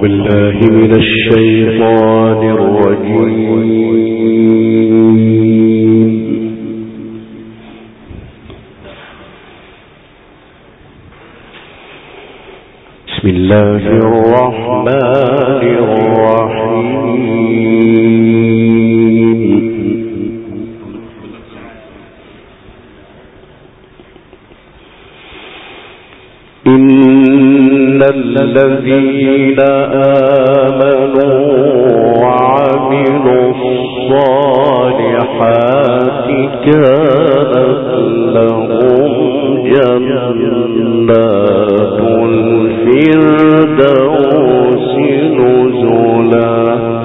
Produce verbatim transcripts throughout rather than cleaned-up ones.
بالله من الشيطان الرجيم. بسم الله الرحمن الرحيم. إن الذين آمنوا وعملوا الصالحات كانت لهم جنات الفردوس نزلا.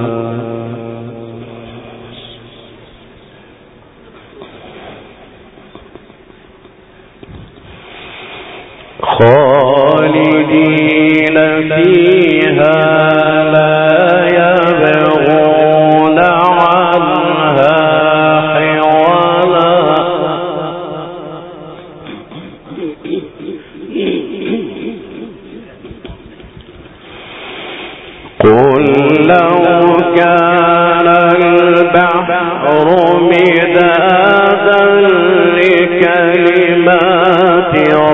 خالدين فيها لا يبغون عنها حولا. قل لو كان البحر مدادا لكلمات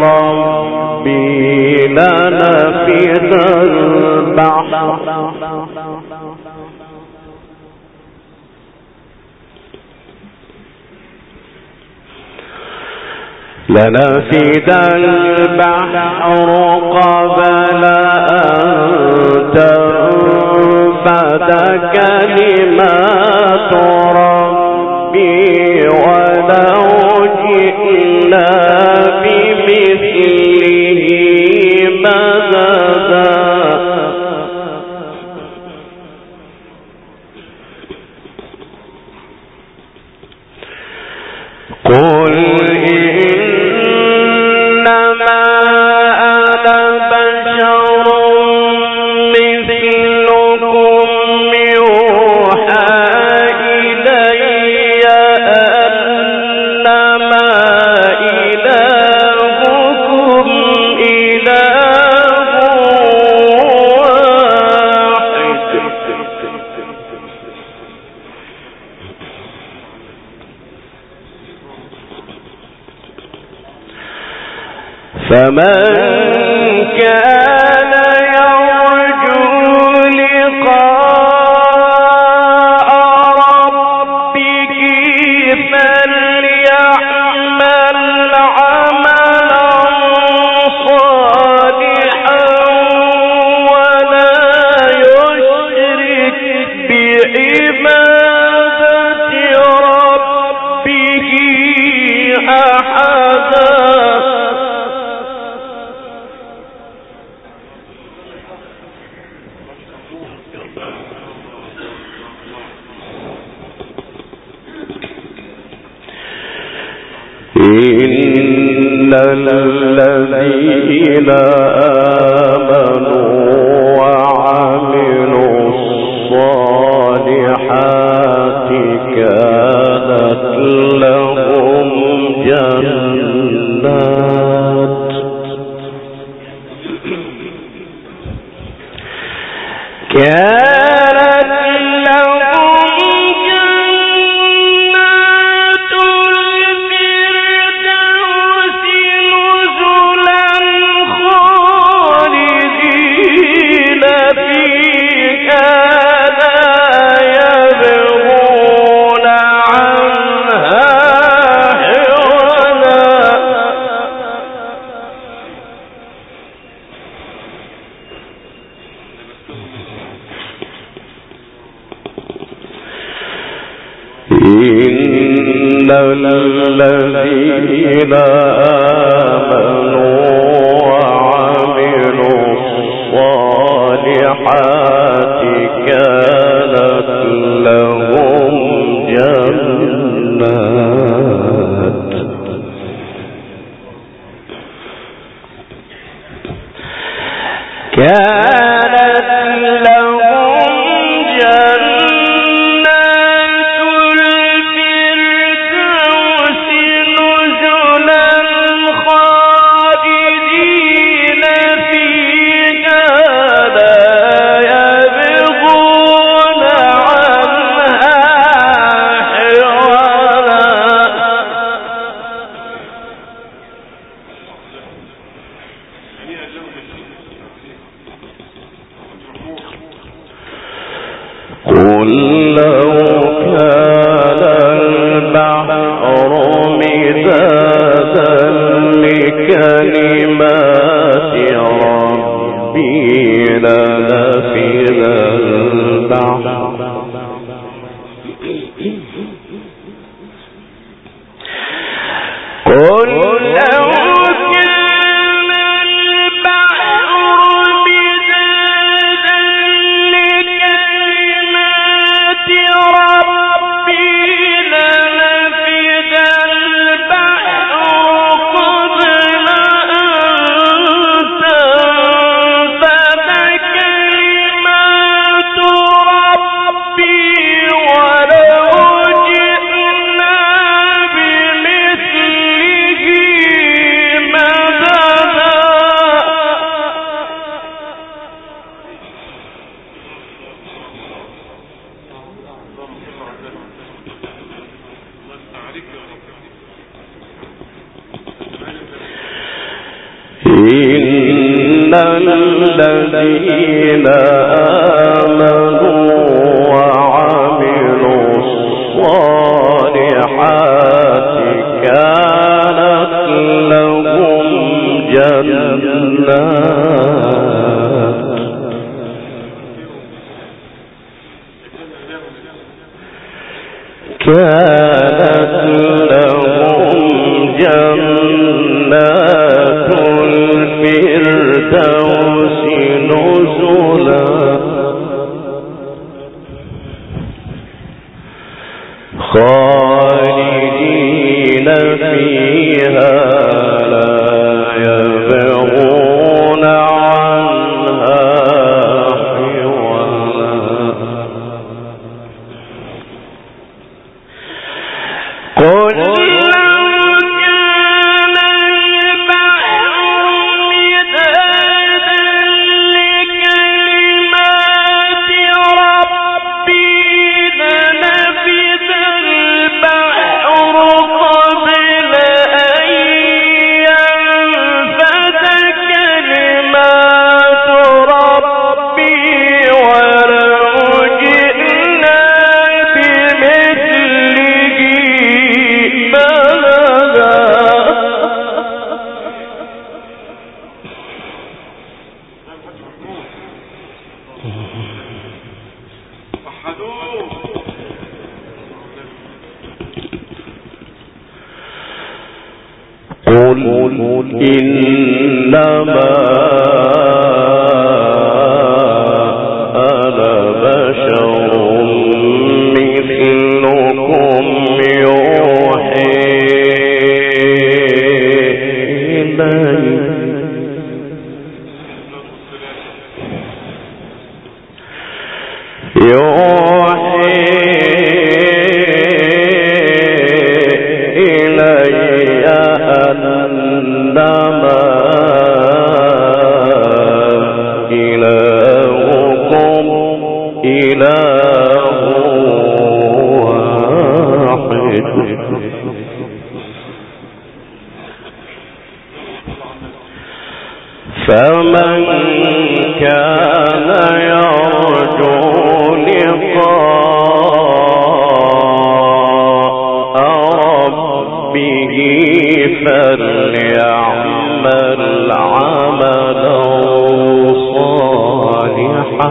ربي لنفد البحر لنفد البحر قبل أن تنفد كلمات ربي ولو جئنا بمثله مددا. قل إنما أنا بشر مثلكم يوحى إلي أنما إلهكم إله واحد. فمن كان يرجو لقاء ربه فليعمل عملا صالحا ولا يشرك بعبادة ربه أحدا. إن الذين آمنوا وعملوا الصالحات كانت لهم جنات كانت لهم جنات الفردوس نزلا خالدين فيها لا يبغون عنها حولا. إن الذين آمنوا وعملوا الصالحات كانت لهم جنات كانت لهم جنات الفردوس نزلا خالدين فيها لا إن الذين آمنوا وعملوا الصالحات كانت لهم جنات كانت لهم جنات الفردوس نزلا خالدين فيها لا يبغون عنها حولا قل إنما أنا بشر مثلكم يوحي إلي يوحي إلي أنما إلهكم إله واحد فمن كان يرجو لقاء ربه فليعمل عملا صالحا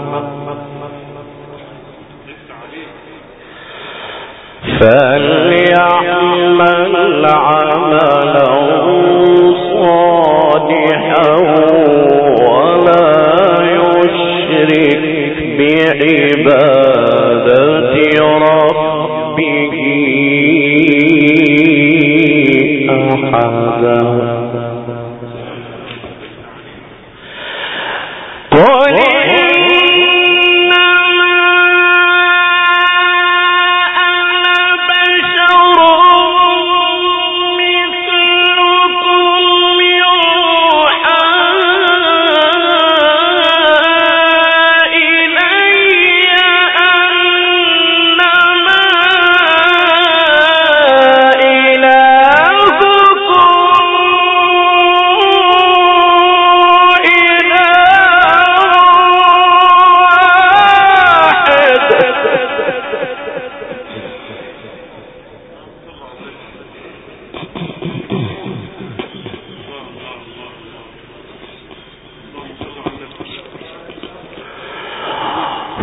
فليعمل عملا صالحا ولا يشرك بعبادة ربه أحدا قل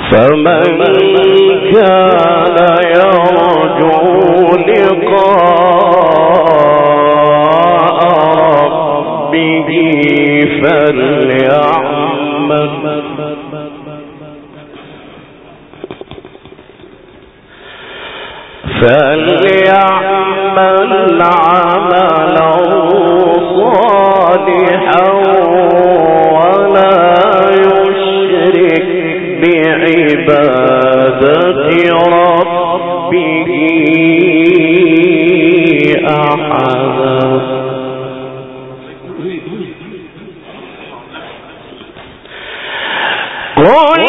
فمن كان يرجو لقاء ربه فليعمل فليعمل عملا صالحا ولا يشرك بعبادة ربه أحدا. قل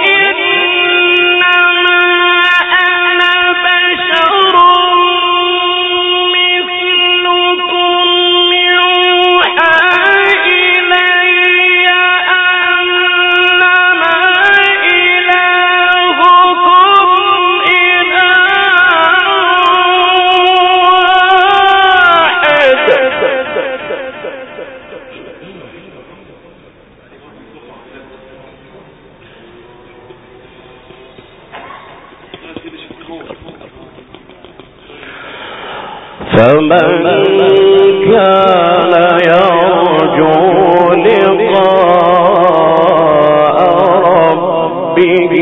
فمن كان يرجو لقاء ربه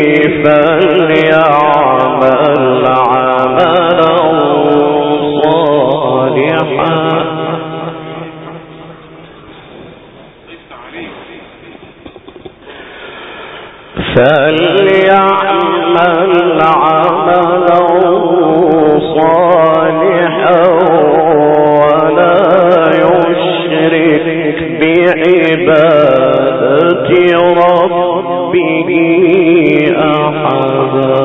فليعمل عملا صالحا فليعمل عملا صالحا ولا يشرك بعبادة ربه أحدا.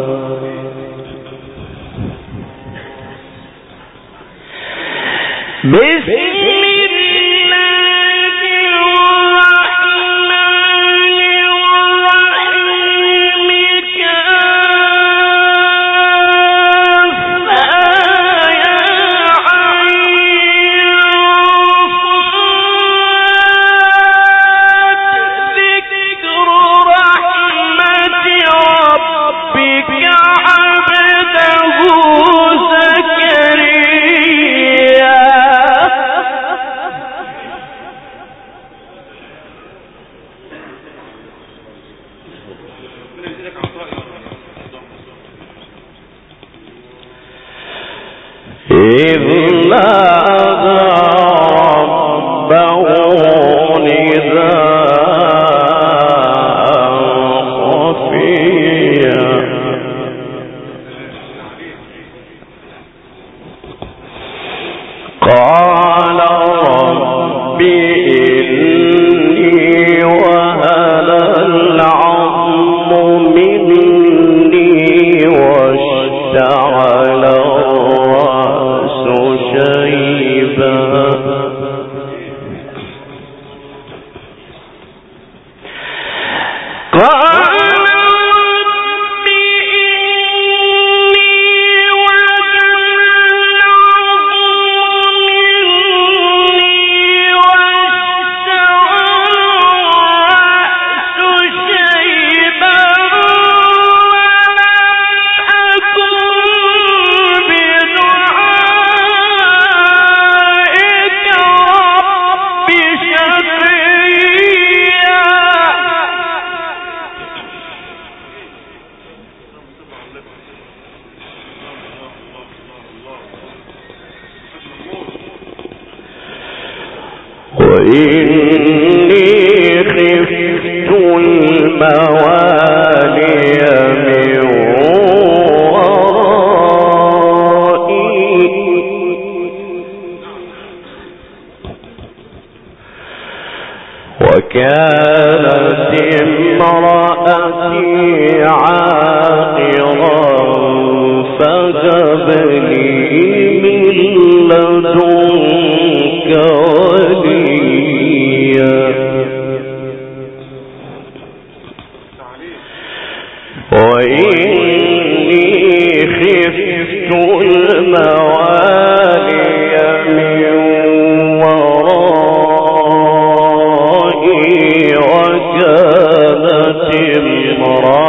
بسم إذ نادى ربه نداء خفيا قال رب إني وهن العظم مني واشتعل وإني خفت الموالي من ورائي وكانت امرأتي عاقرا فهب لي من لدنك وإني خفت الموالي من ورائي وكانت امرأتي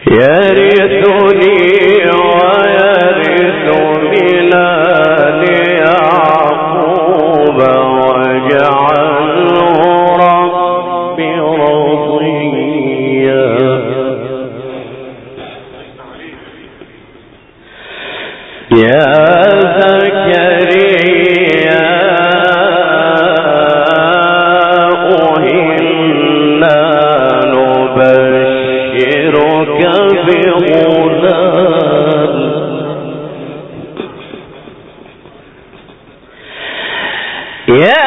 يرثني ويرث من آل يعقوب واجعله رب رضيا. يا زكريا إنا نبشرك بغلام يا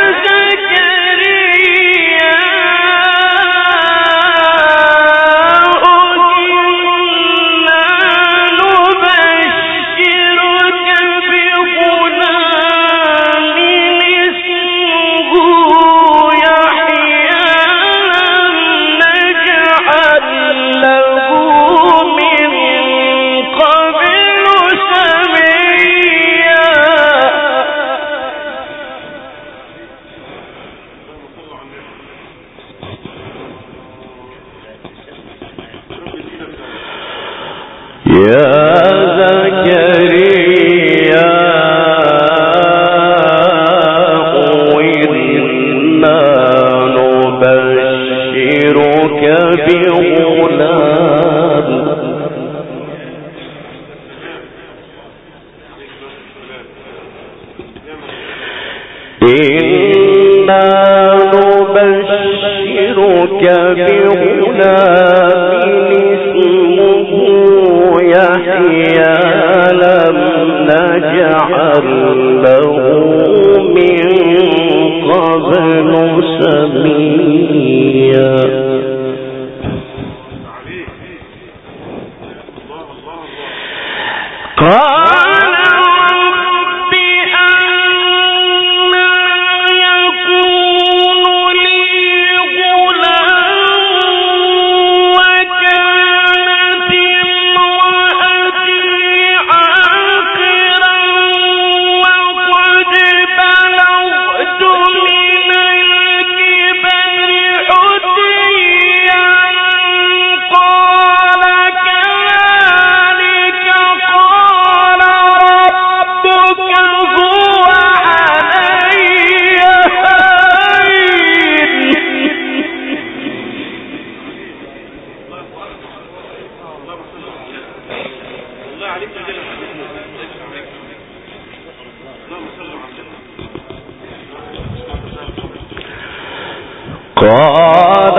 قال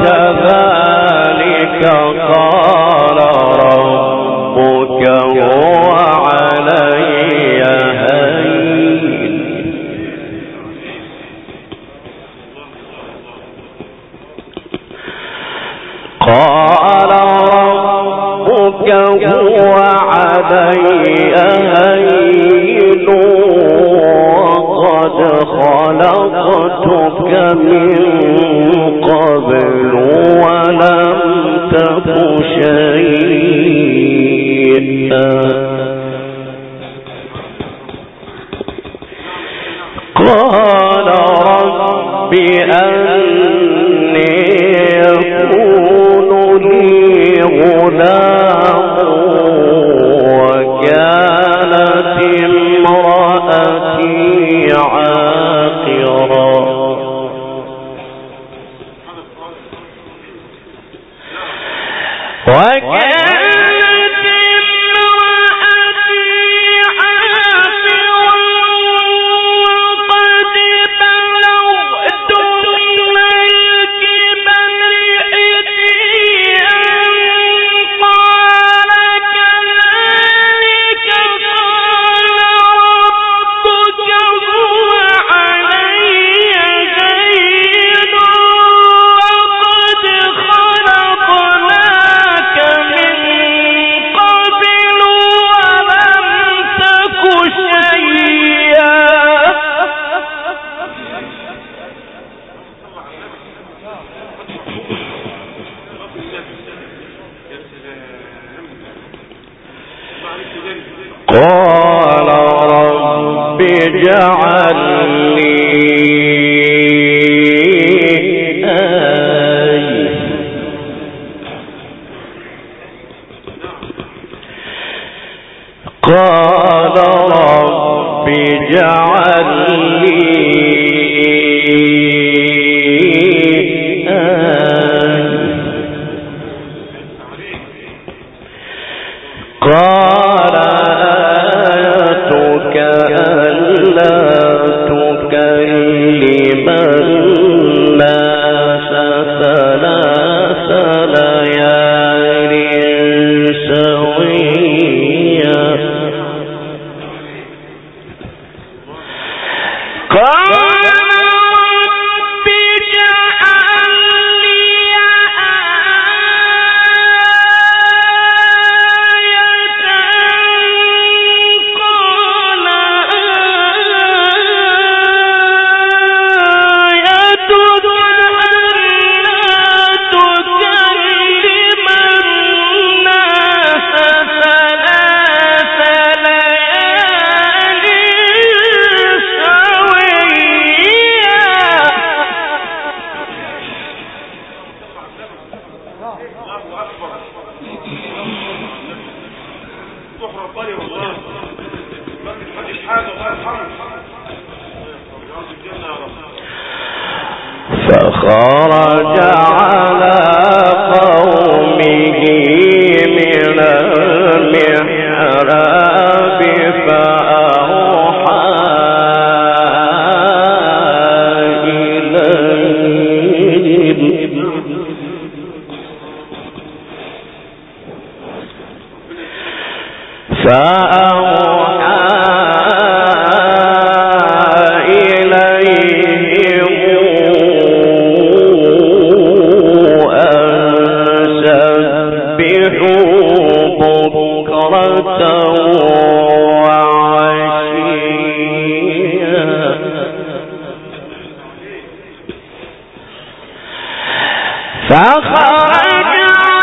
كذلك قال ربك هو علي هين قال ربك هو علي هين وقد خلقتك من قبل ولم تك شيئا قال رب أني يكون لي غلام وكانت امرأتي عاقرا وكانت امرأتي عاقرا وقد بلغت من الكبر عتيا قال كذلك قال ربك هو علي هين وقد خلقناك من قبل ولم تك شيئا قال رب اجعل لي آية قال رب اجعل لي قال آيتك ألا تكلم الناس ثلاث ليال سويا فخرج على قومه من المحراب فأوحى إليهم فأوحى فخرج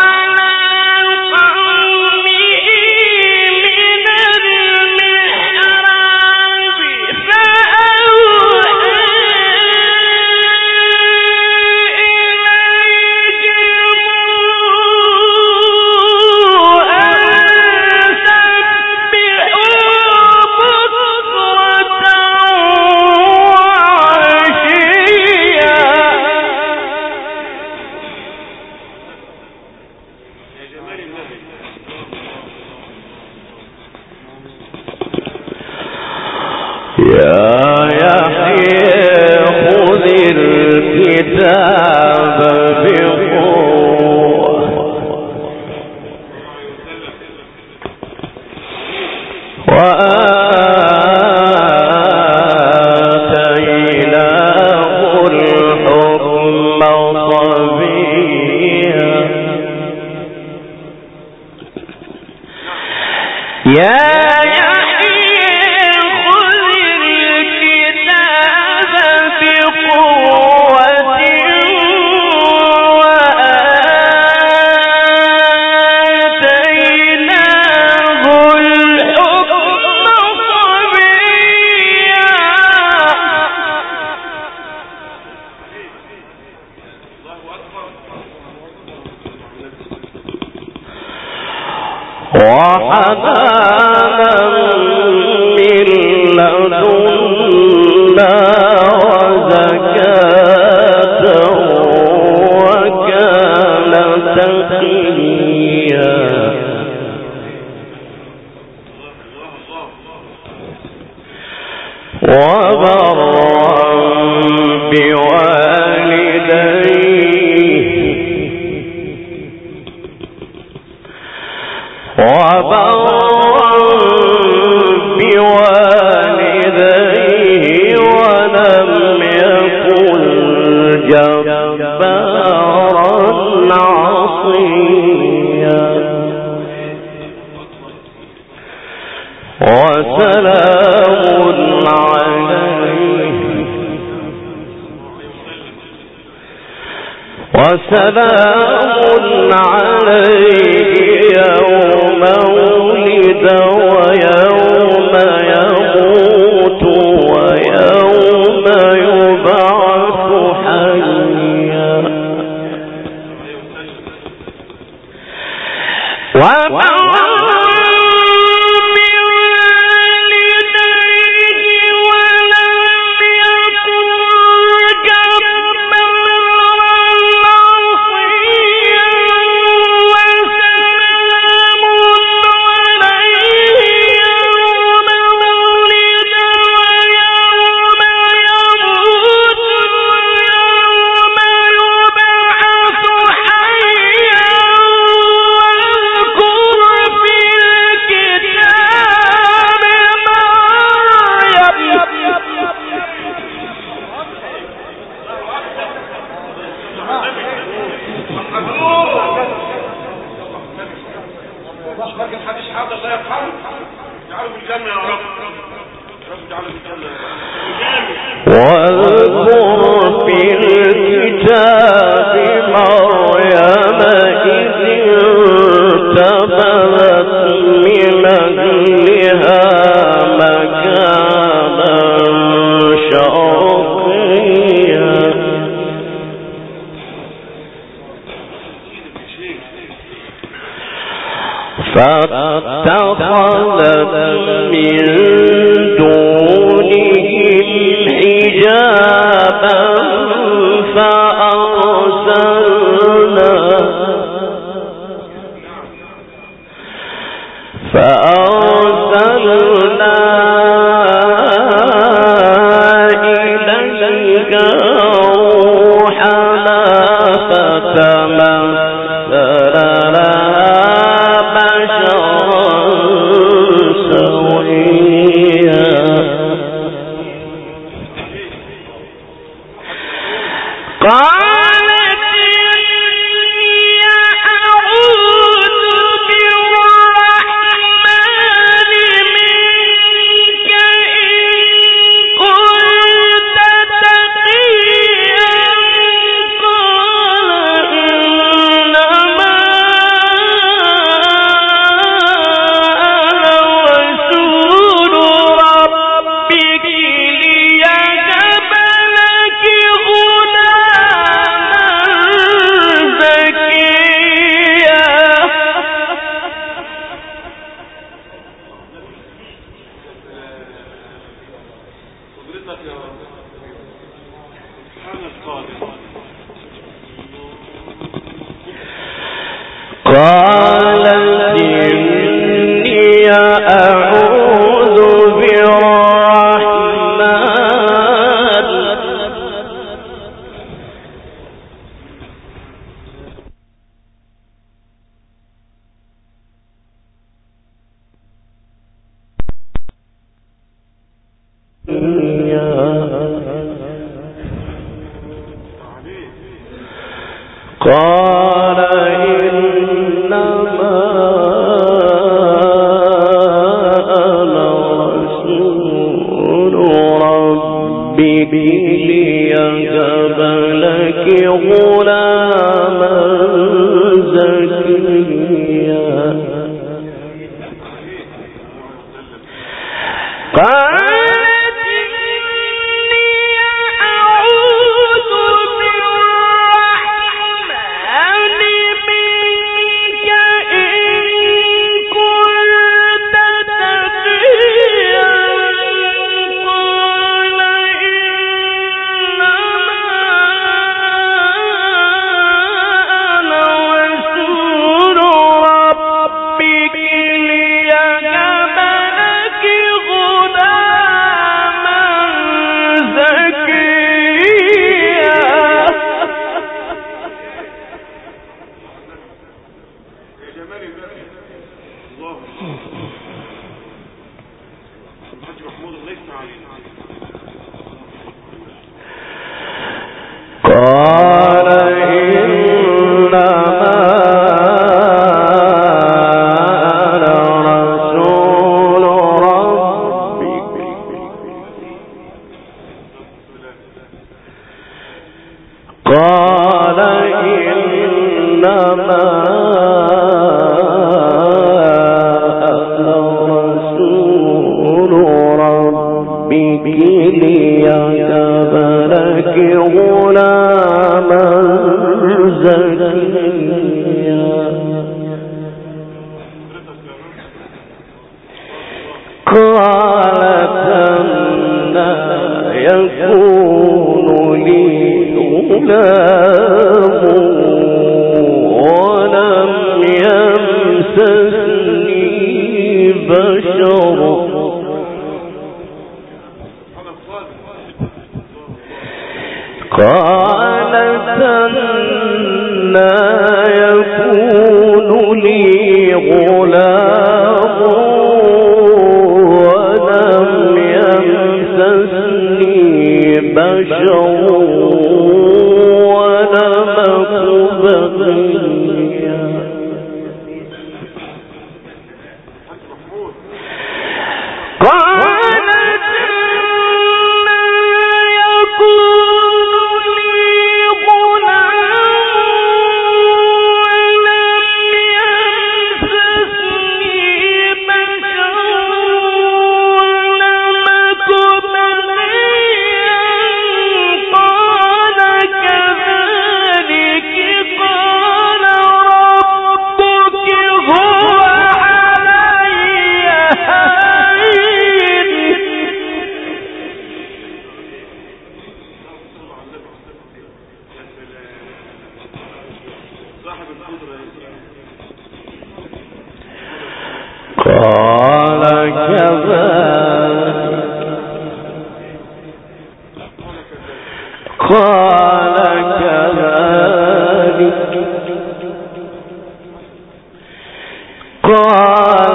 يا يحيى خذ الكتاب بقوة وآتيناه الحكم صبيا يا وحنانا من لدنا وزكاة وكان تقيا وبرا بوالديه وبرا بوالديه ولم يكن جبارا عصيا وسلام عليه وسلام عليه يوم ولد ويوم يموت ويوم يبعث حيا ومن لكن حديث حاضر لا يفهم اجعله في الجنة يا رب رب اجعله في الجنة واذكر في الكتاب مريم إذ انتبذت من أهلها مكانا شرقيا فاتخذت من دونهم حجابا فأرسلنا فأرسلنا إليها روحنا فتمثل لها بشرا سويا قالت إني أعوذ بالرحمن منك إن كنت تقيا قال إنما أنا رسول ربك ليهب لك غلاما زكيا قدرتك يا رب سبحان القادر قالت إني أعوذ بالرحمن قال إنما أنا رسول ربك ليهب لك غلاما زكيا قالت إني أعوذ بالرحمن منك إن كنت تقيا قال إنما أنا رسول ربك ليهب لك غلاما زكيا يا جمال الله الله الحاج محمود الله يفتح علينا قال إنما أنا رسول ربك قال إنما أنا رسول ربك ليهب لك غلاما زكيا قالت أنى يكون لي غلام ولم يمسسني بشر قالت أنى يكون لي غلام ولم يمسسني بشر ولم أك بغيا قال كذلك قال كذلك قال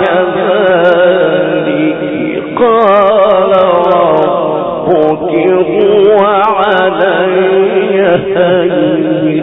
كذلك قال ربك هو علي هين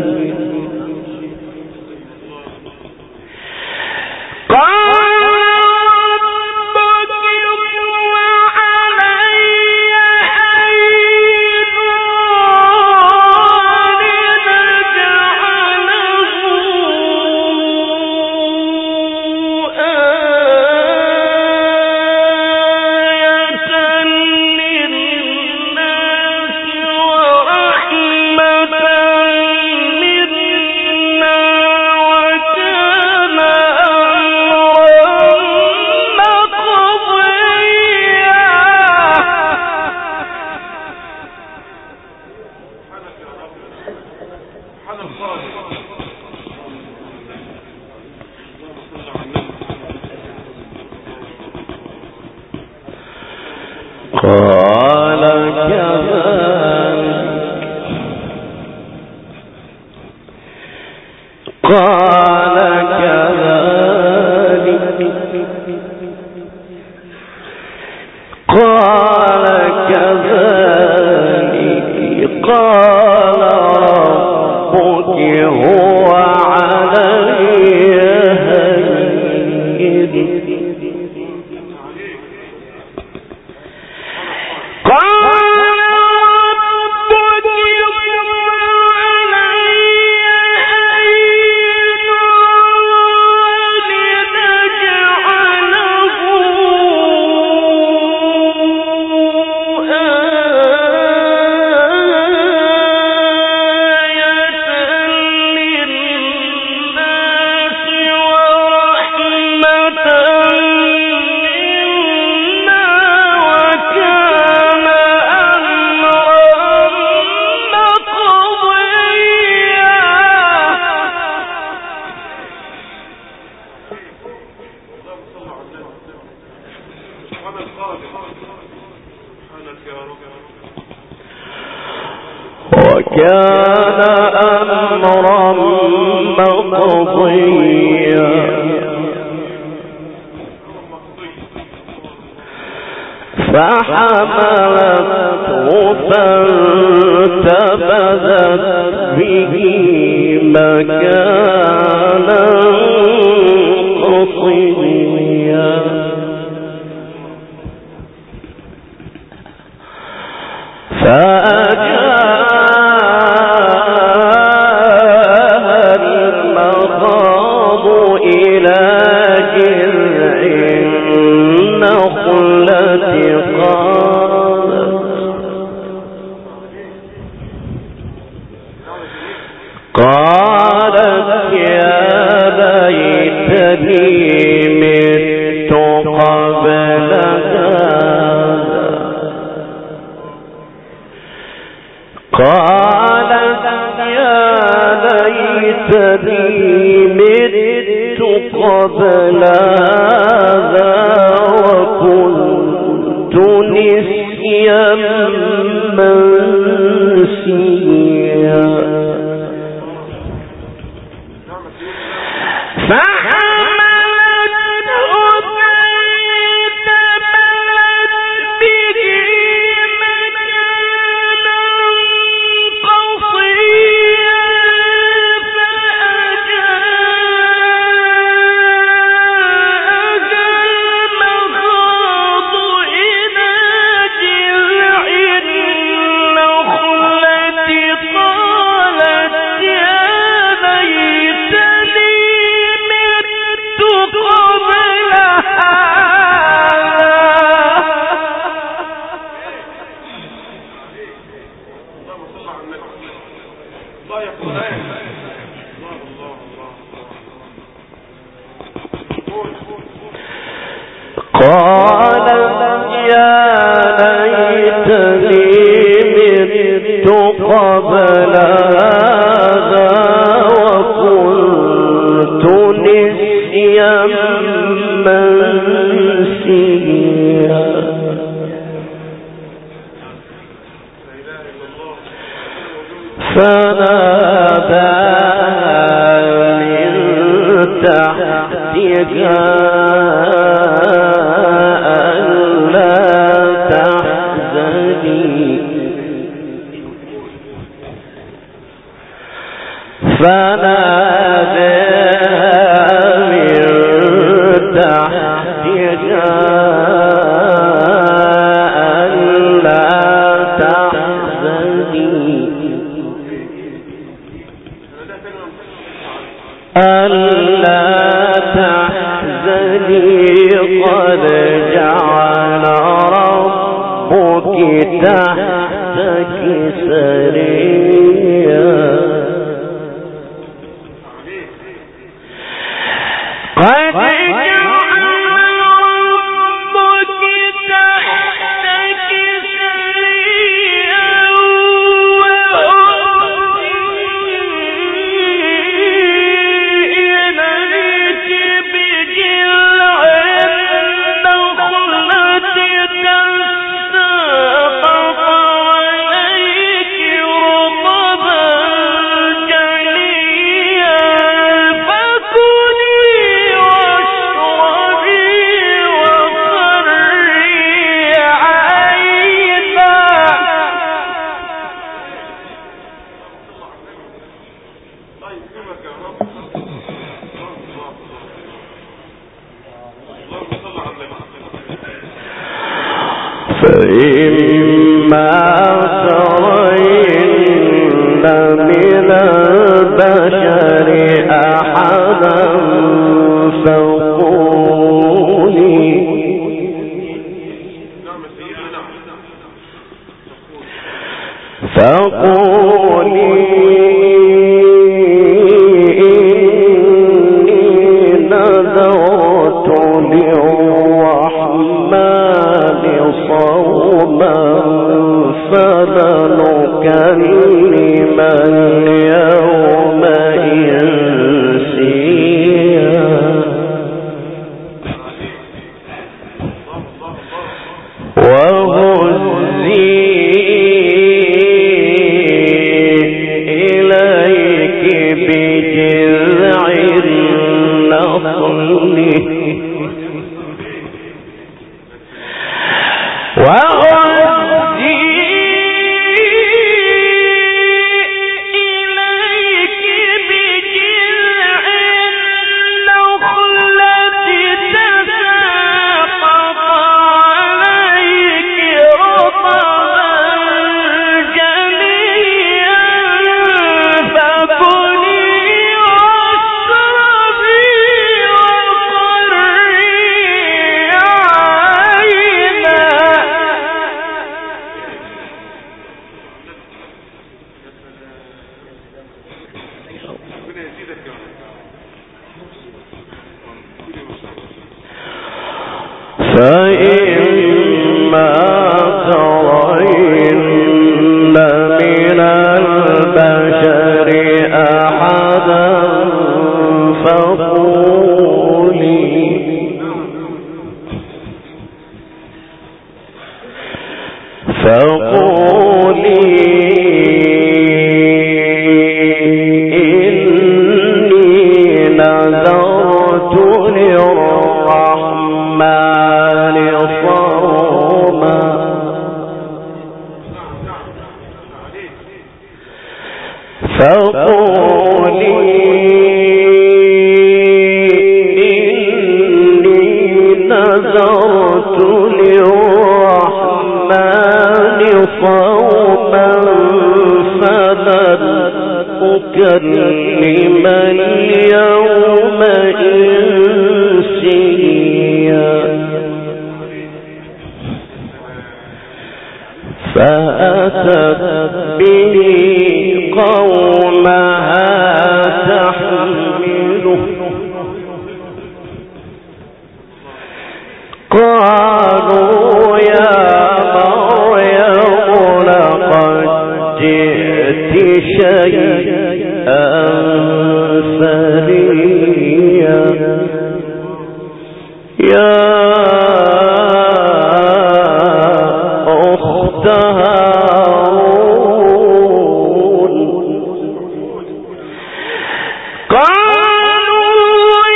قال كذلك قال كذلك قال كذلك قال ربك هو علي هين وكان أمرا مقضيا فحملته فانتبذت به مكانا قصيا فأجاءها المخاض إلى جذع النخلة قالت يا ليتني مت قبل قالت يا ليتني مت قبل هذا وكنت نسيا منسيا قالت يا ليتني مت قبل هذا وكنت نسيا منسيا تحتها ألا تحزني فناداها من تحتها ألا تحزني ألا تحزني قد جعل ربك تحتك سريا قد فإما ترين من البشر أحدا فقولي فقولي إني نذرت للرحمن صوما فلنكلم اليوم إنسيا وهزي إليك بجذع النخل وهزي إليك بجذع النخلة تساقط عليك رطبا جنيا فكلي واشربي وقري عينا فإما ترين من البشر أحدا فقولي فقولي إني نذرت للرحمن صوما فقولي إني نذرت للرحمن صوما فلن أكلم اليوم إنسيا فأتت به قومها تحمله قالوا يا مريم لقد جئت شيئا فريا يا أخت هارون قالوا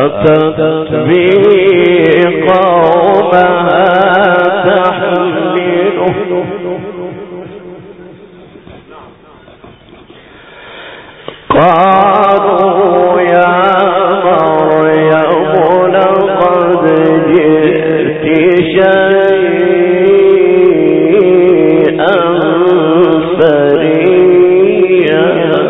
أتت به قومها تحمله قالوا يا مريم لقد جئت شيئا فريا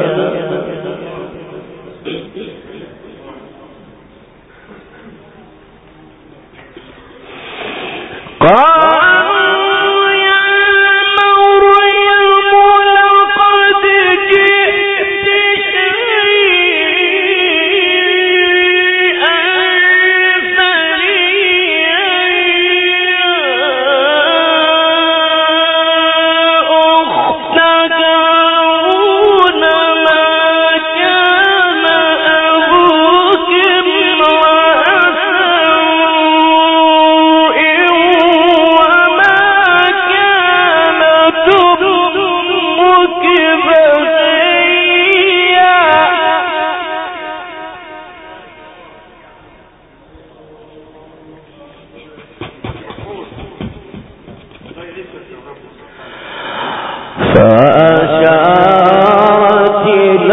فأشارت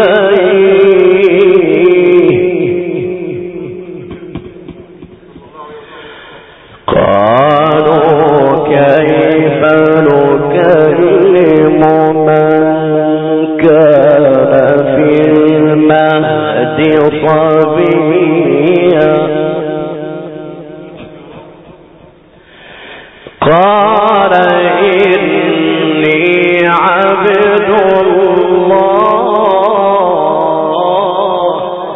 إليه قالوا كيف نكلم من كان في المهد صبيا قال إني عبد الله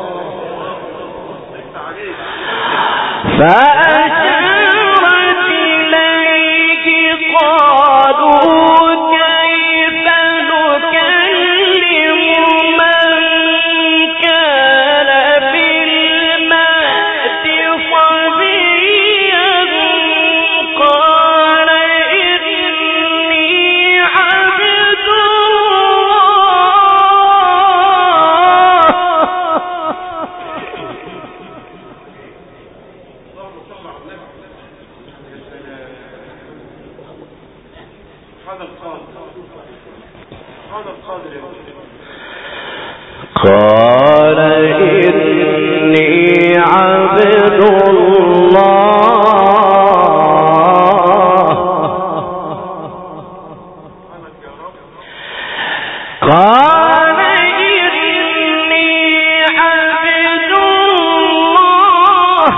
فأشارت إليه قالوا كيف نكلم من كان في المهد صبيا قال إني عبد قال إني عبد الله قال إني عبد الله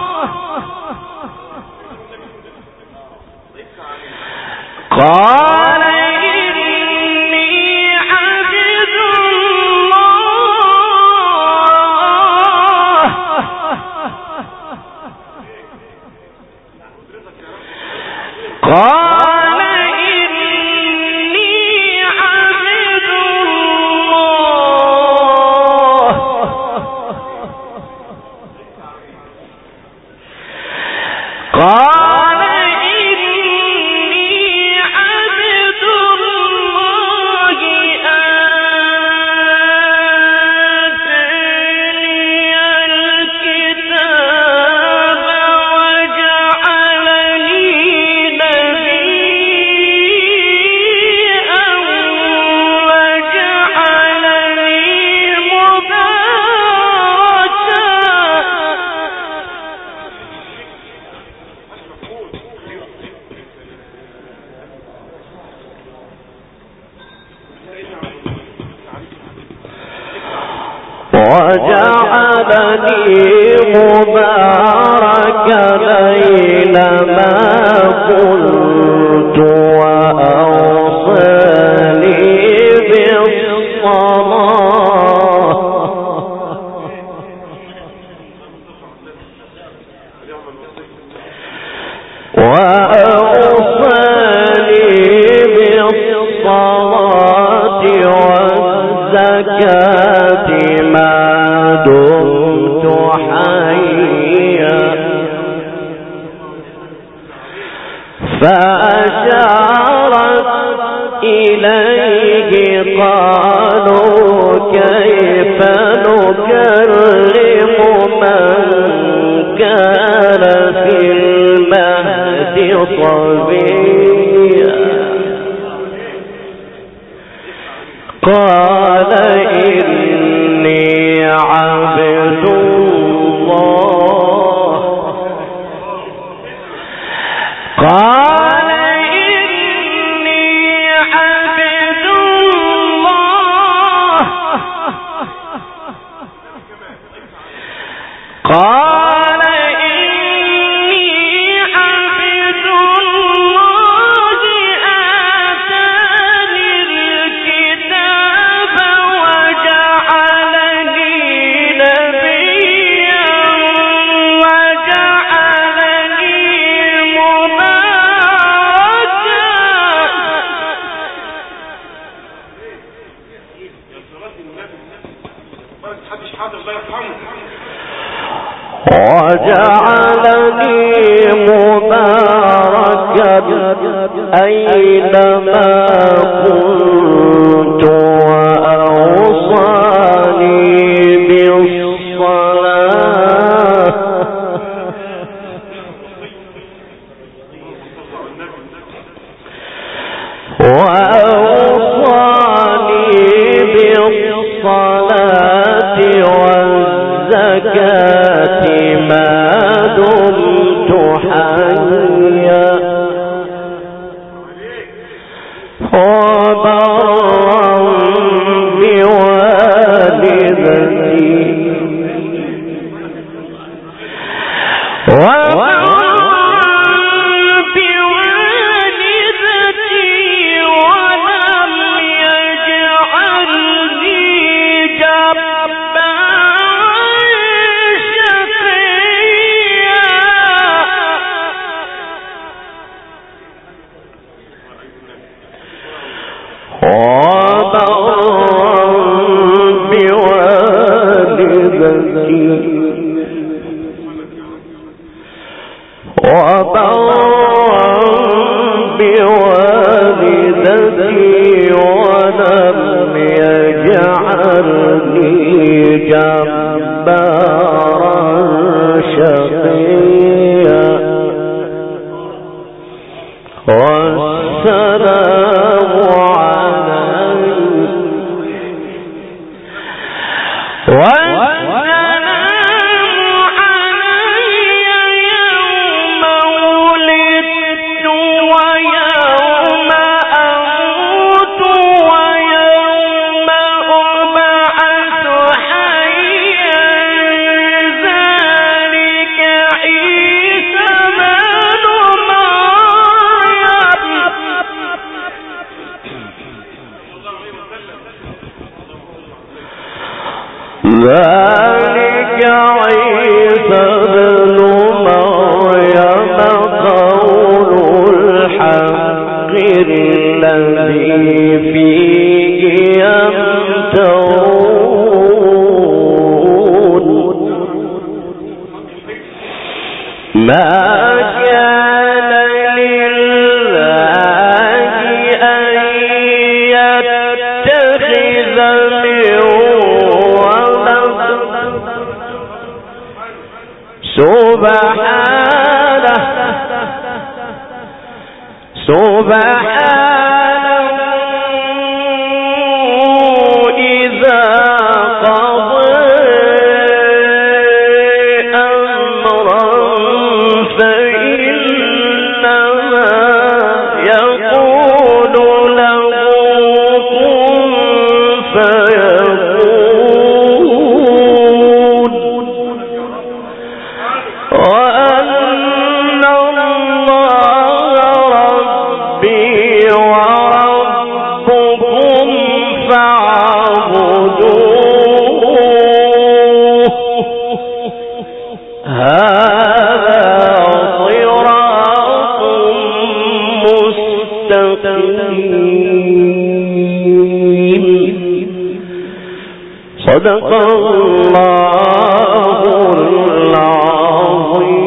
قال قال إني عبد الله قال إني عبد الله آتاني الكتاب وجعلني وجعلني مباركا أينما كنت وأوصاني بالصلاة وأوصاني بالصلاة والزكاة ما دمت حيا فأشارت إليه قالوا كيف نكلم من صبيا قال إني عبد الله قال إني عبد الله قال إني عبد الله آتاني الكتاب وجعلني نبيا وجعلني مباركا محدش حاضر الله يرحمه وجعلني مباركا أينما كنت وأوصاني بالصلاة وأوصاني بالصلاة والزكاة ما دمت حيا وبرا بوالدتي ذلك عيسى ابن مريم قول الحق الذي فيه يمترون ما كان لله أن يتخذ من سبحانه سبحانه إذا قضى أمرا فإنما يقول له كن فيكون وأن الله ربي وربكم فاعبدوه هذا صراط مستقيم صدق الله العظيم.